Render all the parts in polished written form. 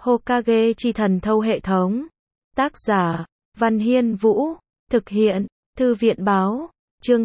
Hokage chi thần thâu hệ thống. Tác giả, Văn Hiên Vũ. Thực hiện, Thư viện báo. Chương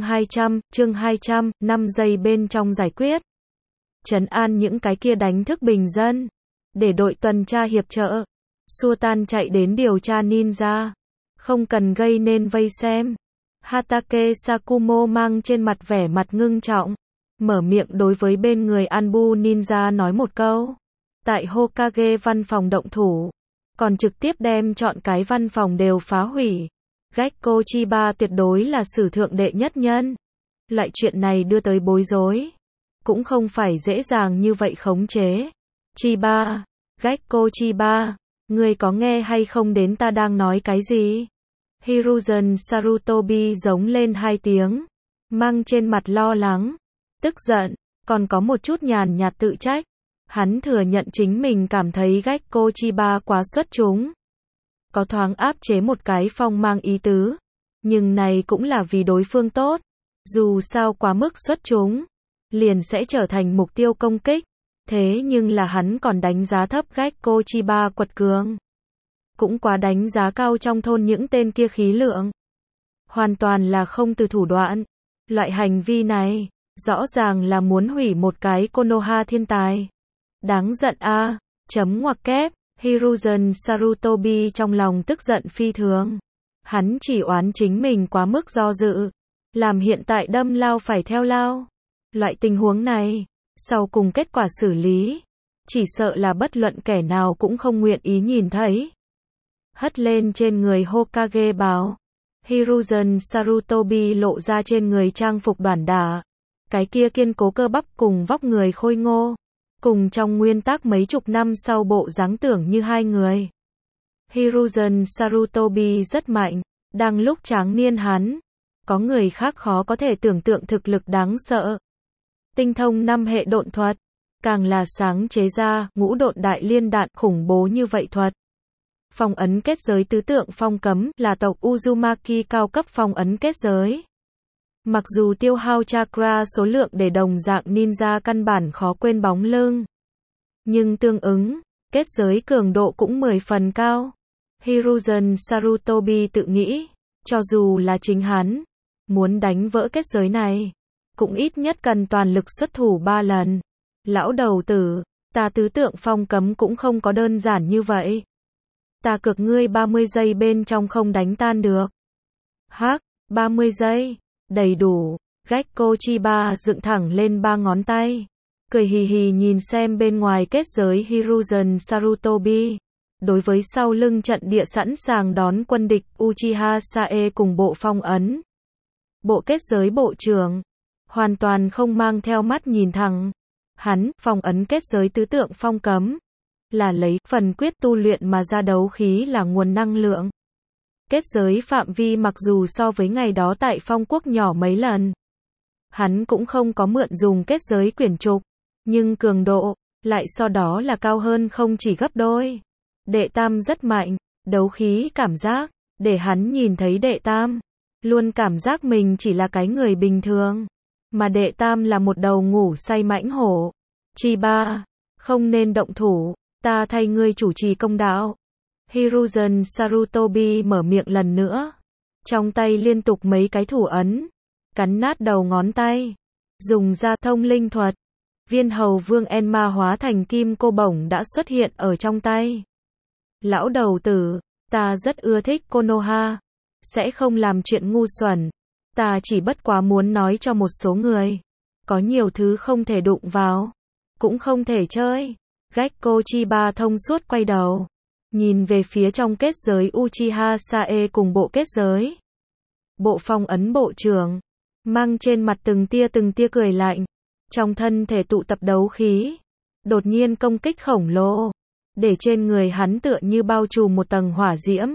200, 5 giây bên trong giải quyết. Trấn an những cái kia đánh thức bình dân. Để đội tuần tra hiệp trợ. Xua tan chạy đến điều tra ninja. Không cần gây nên vây xem. Hatake Sakumo mang trên mặt vẻ mặt ngưng trọng. Mở miệng đối với bên người Anbu ninja nói một câu. Tại Hokage văn phòng động thủ. Còn trực tiếp đem chọn cái văn phòng đều phá hủy. Gekko Chiba tuyệt đối là sử thượng đệ nhất nhân. Loại chuyện này đưa tới bối rối. Cũng không phải dễ dàng như vậy khống chế. Chiba, Gekko Chiba, ngươi có nghe hay không đến ta đang nói cái gì? Hiruzen Sarutobi giống lên 2 tiếng. Mang trên mặt lo lắng, tức giận, còn có một chút nhàn nhạt tự trách. Hắn thừa nhận chính mình cảm thấy Gekko Chiba quá xuất chúng. Có thoáng áp chế một cái phong mang ý tứ. Nhưng này cũng là vì đối phương tốt. Dù sao quá mức xuất chúng, liền sẽ trở thành mục tiêu công kích. Thế nhưng là hắn còn đánh giá thấp Gekko Chiba quật cường. Cũng quá đánh giá cao trong thôn những tên kia khí lượng. Hoàn toàn là không từ thủ đoạn. Loại hành vi này, rõ ràng là muốn hủy một cái Konoha thiên tài. Đáng giận a. Chấm ngoặc kép. Hiruzen Sarutobi trong lòng tức giận phi thường. Hắn chỉ oán chính mình quá mức do dự. Làm hiện tại đâm lao phải theo lao. Loại tình huống này, sau cùng kết quả xử lý, chỉ sợ là bất luận kẻ nào cũng không nguyện ý nhìn thấy. Hất lên trên người Hokage bào. Hiruzen Sarutobi lộ ra trên người trang phục đoàn đả. Cái kia kiên cố cơ bắp cùng vóc người khôi ngô. Cùng trong nguyên tắc mấy chục năm sau bộ dáng tưởng như hai người. Hiruzen Sarutobi rất mạnh. Đang lúc tráng niên hắn, có người khác khó có thể tưởng tượng thực lực đáng sợ. Tinh thông 5 hệ độn thuật. Càng là sáng chế ra ngũ độn đại liên đạn khủng bố như vậy thuật. Phong ấn kết giới tứ tượng phong cấm là tộc Uzumaki cao cấp phong ấn kết giới. Mặc dù tiêu hao chakra số lượng để đồng dạng ninja căn bản khó quên bóng lưng. Nhưng tương ứng, kết giới cường độ cũng 10 phần cao. Hiruzen Sarutobi tự nghĩ, cho dù là chính hắn, muốn đánh vỡ kết giới này, cũng ít nhất cần toàn lực xuất thủ 3 lần. Lão đầu tử, ta tứ tượng phong cấm cũng không có đơn giản như vậy. Ta cược ngươi 30 giây bên trong không đánh tan được. Hắc, 30 giây, đầy đủ. Gekko Chiba dựng thẳng lên 3 ngón tay. Cười hì hì nhìn xem bên ngoài kết giới Hiruzen Sarutobi. Đối với sau lưng trận địa sẵn sàng đón quân địch Uchiha Sae cùng bộ phong ấn. Bộ kết giới bộ trưởng. Hoàn toàn không mang theo mắt nhìn thẳng. Hắn, phong ấn kết giới tứ tượng phong cấm. Là lấy phần quyết tu luyện mà ra đấu khí là nguồn năng lượng. Kết giới phạm vi mặc dù so với ngày đó tại phong quốc nhỏ mấy lần. Hắn cũng không có mượn dùng kết giới quyển trục. Nhưng cường độ, lại so đó là cao hơn không chỉ gấp đôi. Đệ tam rất mạnh, đấu khí cảm giác, để hắn nhìn thấy đệ tam. Luôn cảm giác mình chỉ là cái người bình thường. Mà đệ tam là một đầu ngủ say mãnh hổ. Chiba, không nên động thủ, ta thay ngươi chủ trì công đạo. Hiruzen Sarutobi mở miệng lần nữa. Trong tay liên tục mấy cái thủ ấn. Cắn nát đầu ngón tay. Dùng ra thông linh thuật. Viên hầu vương Enma hóa thành kim cô bổng đã xuất hiện ở trong tay. Lão đầu tử, ta rất ưa thích Konoha. Sẽ không làm chuyện ngu xuẩn. Ta chỉ bất quá muốn nói cho một số người. Có nhiều thứ không thể đụng vào. Cũng không thể chơi. Gekko Chiba thông suốt quay đầu. Nhìn về phía trong kết giới Uchiha Sae cùng bộ kết giới. Bộ phong ấn bộ trưởng. Mang trên mặt từng tia cười lạnh. Trong thân thể tụ tập đấu khí. Đột nhiên công kích khổng lồ. Để trên người hắn tựa như bao trùm một tầng hỏa diễm.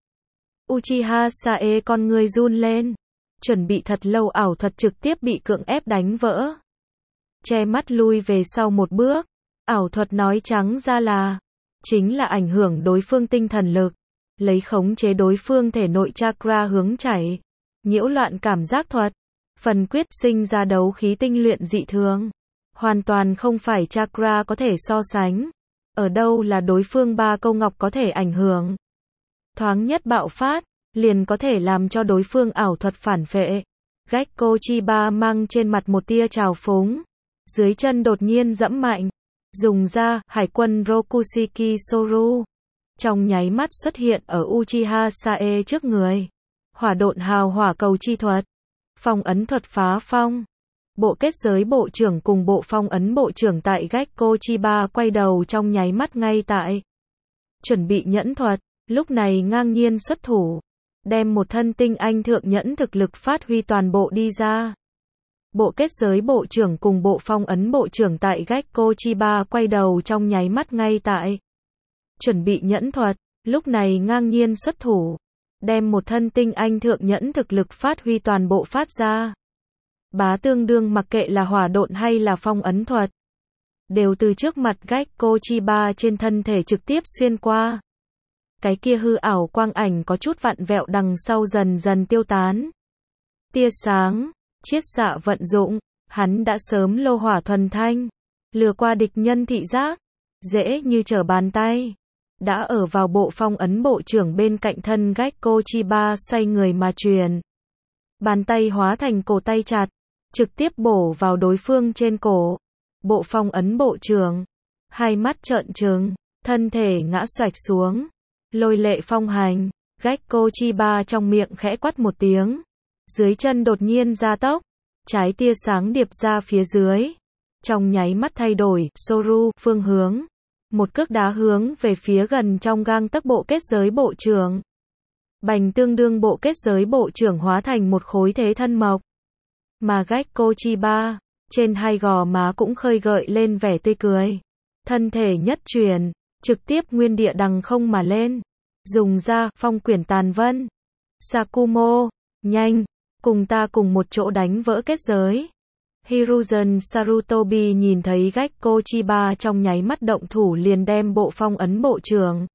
Uchiha Sae con người run lên. Chuẩn bị thật lâu ảo thuật trực tiếp bị cưỡng ép đánh vỡ. Che mắt lui về sau một bước. Ảo thuật nói trắng ra là chính là ảnh hưởng đối phương tinh thần lực. Lấy khống chế đối phương thể nội chakra hướng chảy. Nhiễu loạn cảm giác thuật. Phần quyết sinh ra đấu khí tinh luyện dị thường. Hoàn toàn không phải chakra có thể so sánh. Ở đâu là đối phương 3 câu ngọc có thể ảnh hưởng. Thoáng nhất bạo phát, liền có thể làm cho đối phương ảo thuật phản vệ. Gekko Chiba mang trên mặt một tia trào phúng. Dưới chân đột nhiên dẫm mạnh. Dùng ra, hải quân Rokushiki Soru. Trong nháy mắt xuất hiện ở Uchiha Sae trước người. Hỏa độn hào hỏa cầu chi thuật. Phong ấn thuật phá phong. Bộ kết giới bộ trưởng cùng bộ phong ấn bộ trưởng tại Gekko Chiba quay đầu trong nháy mắt ngay tại. Chuẩn bị nhẫn thuật, lúc này ngang nhiên xuất thủ. Đem một thân tinh anh thượng nhẫn thực lực phát huy toàn bộ đi ra. Bộ kết giới bộ trưởng cùng bộ phong ấn bộ trưởng tại Gekko Chiba quay đầu trong nháy mắt ngay tại. Chuẩn bị nhẫn thuật, lúc này ngang nhiên xuất thủ. Đem một thân tinh anh thượng nhẫn thực lực phát huy toàn bộ phát ra. Bá tương đương mặc kệ là hỏa độn hay là phong ấn thuật. Đều từ trước mặt Gekko Chiba trên thân thể trực tiếp xuyên qua. Cái kia hư ảo quang ảnh có chút vặn vẹo đằng sau dần dần tiêu tán. Tia sáng, chiết xạ vận dụng, hắn đã sớm lô hỏa thuần thanh. Lừa qua địch nhân thị giác. Dễ như trở bàn tay. Đã ở vào bộ phong ấn bộ trưởng bên cạnh thân Gekko Chiba xoay người mà truyền. Bàn tay hóa thành cổ tay chặt. Trực tiếp bổ vào đối phương trên cổ. Bộ phong ấn bộ trưởng. Hai mắt trợn trừng. Thân thể ngã xoạch xuống. Lôi lệ phong hành. Gekko Chiba trong miệng khẽ quát một tiếng. Dưới chân đột nhiên gia tốc. Trái tia sáng điệp ra phía dưới. Trong nháy mắt thay đổi. Soru phương hướng. Một cước đá hướng về phía gần trong gang tấc bộ kết giới bộ trưởng. Bành tương đương bộ kết giới bộ trưởng hóa thành một khối thế thân mộc. Mà Gekko Chiba, trên hai gò má cũng khơi gợi lên vẻ tươi cười. Thân thể nhất truyền, trực tiếp nguyên địa đằng không mà lên. Dùng ra, phong quyển tàn vân. Sakumo, nhanh, cùng ta cùng một chỗ đánh vỡ kết giới. Hiruzen Sarutobi nhìn thấy Gekko Chiba trong nháy mắt động thủ liền đem bộ phong ấn bộ trưởng.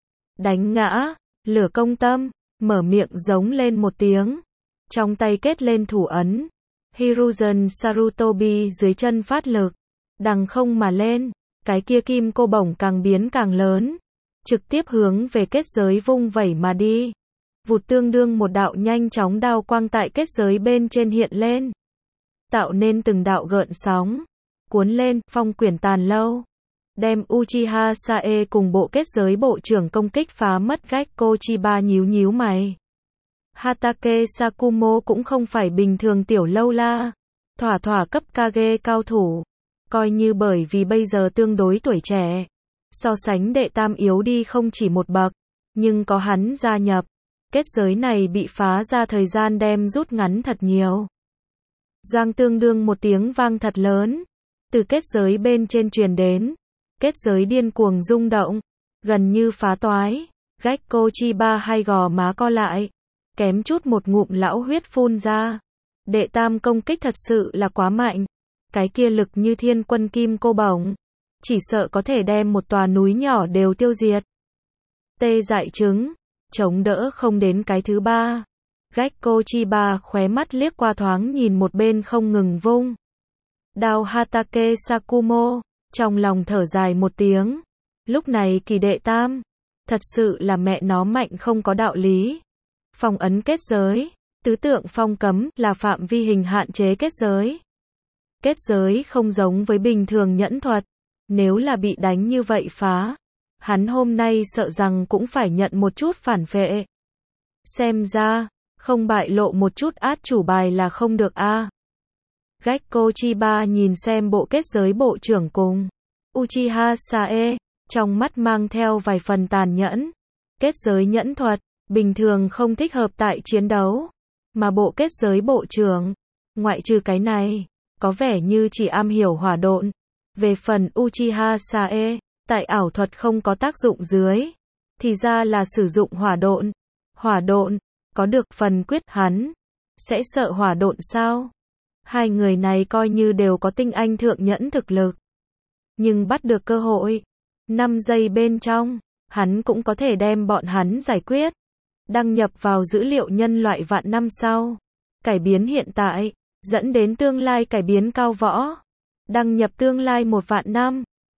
Đánh ngã, lửa công tâm, mở miệng giống lên một tiếng. Trong tay kết lên thủ ấn. Hiruzen Sarutobi dưới chân phát lực. Đằng không mà lên. Cái kia kim cô bổng càng biến càng lớn. Trực tiếp hướng về kết giới vung vẩy mà đi. Vụt tương đương một đạo nhanh chóng đao quang tại kết giới bên trên hiện lên. Tạo nên từng đạo gợn sóng. Cuốn lên, phong quyển tàn lâu. Đem Uchiha Sae cùng bộ kết giới bộ trưởng công kích phá mất. Gekko Chiba nhíu nhíu mày. Hatake Sakumo cũng không phải bình thường tiểu lâu la. Thỏa thỏa cấp Kage cao thủ. Coi như bởi vì bây giờ tương đối tuổi trẻ. So sánh đệ tam yếu đi không chỉ một bậc. Nhưng có hắn gia nhập. Kết giới này bị phá ra thời gian đem rút ngắn thật nhiều. Giang tương đương một tiếng vang thật lớn. Từ kết giới bên trên truyền đến. Kết giới điên cuồng rung động. Gần như phá toái. Gekko Chiba hai gò má co lại. Kém chút một ngụm lão huyết phun ra. Đệ tam công kích thật sự là quá mạnh. Cái kia lực như thiên quân kim cô bổng. Chỉ sợ có thể đem một tòa núi nhỏ đều tiêu diệt. Tê dại trứng. Chống đỡ không đến cái thứ ba. Gekko Chiba khóe mắt liếc qua thoáng nhìn một bên không ngừng vung. Đao Hatake Sakumo. Trong lòng thở dài một tiếng. Lúc này kỳ đệ tam. Thật sự là mẹ nó mạnh không có đạo lý. Phong ấn kết giới. Tứ tượng phong cấm là phạm vi hình hạn chế kết giới. Kết giới không giống với bình thường nhẫn thuật. Nếu là bị đánh như vậy phá. Hắn hôm nay sợ rằng cũng phải nhận một chút phản phệ. Xem ra, không bại lộ một chút át chủ bài là không được a. Gekko Chiba nhìn xem bộ kết giới bộ trưởng cùng Uchiha Sae, trong mắt mang theo vài phần tàn nhẫn. Kết giới nhẫn thuật, bình thường không thích hợp tại chiến đấu. Mà bộ kết giới bộ trưởng, ngoại trừ cái này, có vẻ như chỉ am hiểu hỏa độn. Về phần Uchiha Sae, tại ảo thuật không có tác dụng dưới, thì ra là sử dụng hỏa độn. Hỏa độn, có được phần quyết hắn, sẽ sợ hỏa độn sao? Hai người này coi như đều có tinh anh thượng nhẫn thực lực. Nhưng bắt được cơ hội, 5 giây bên trong, hắn cũng có thể đem bọn hắn giải quyết. Đăng nhập vào dữ liệu nhân loại vạn năm sau. Cải biến hiện tại, dẫn đến tương lai cải biến cao võ. Đăng nhập tương lai 1 vạn năm.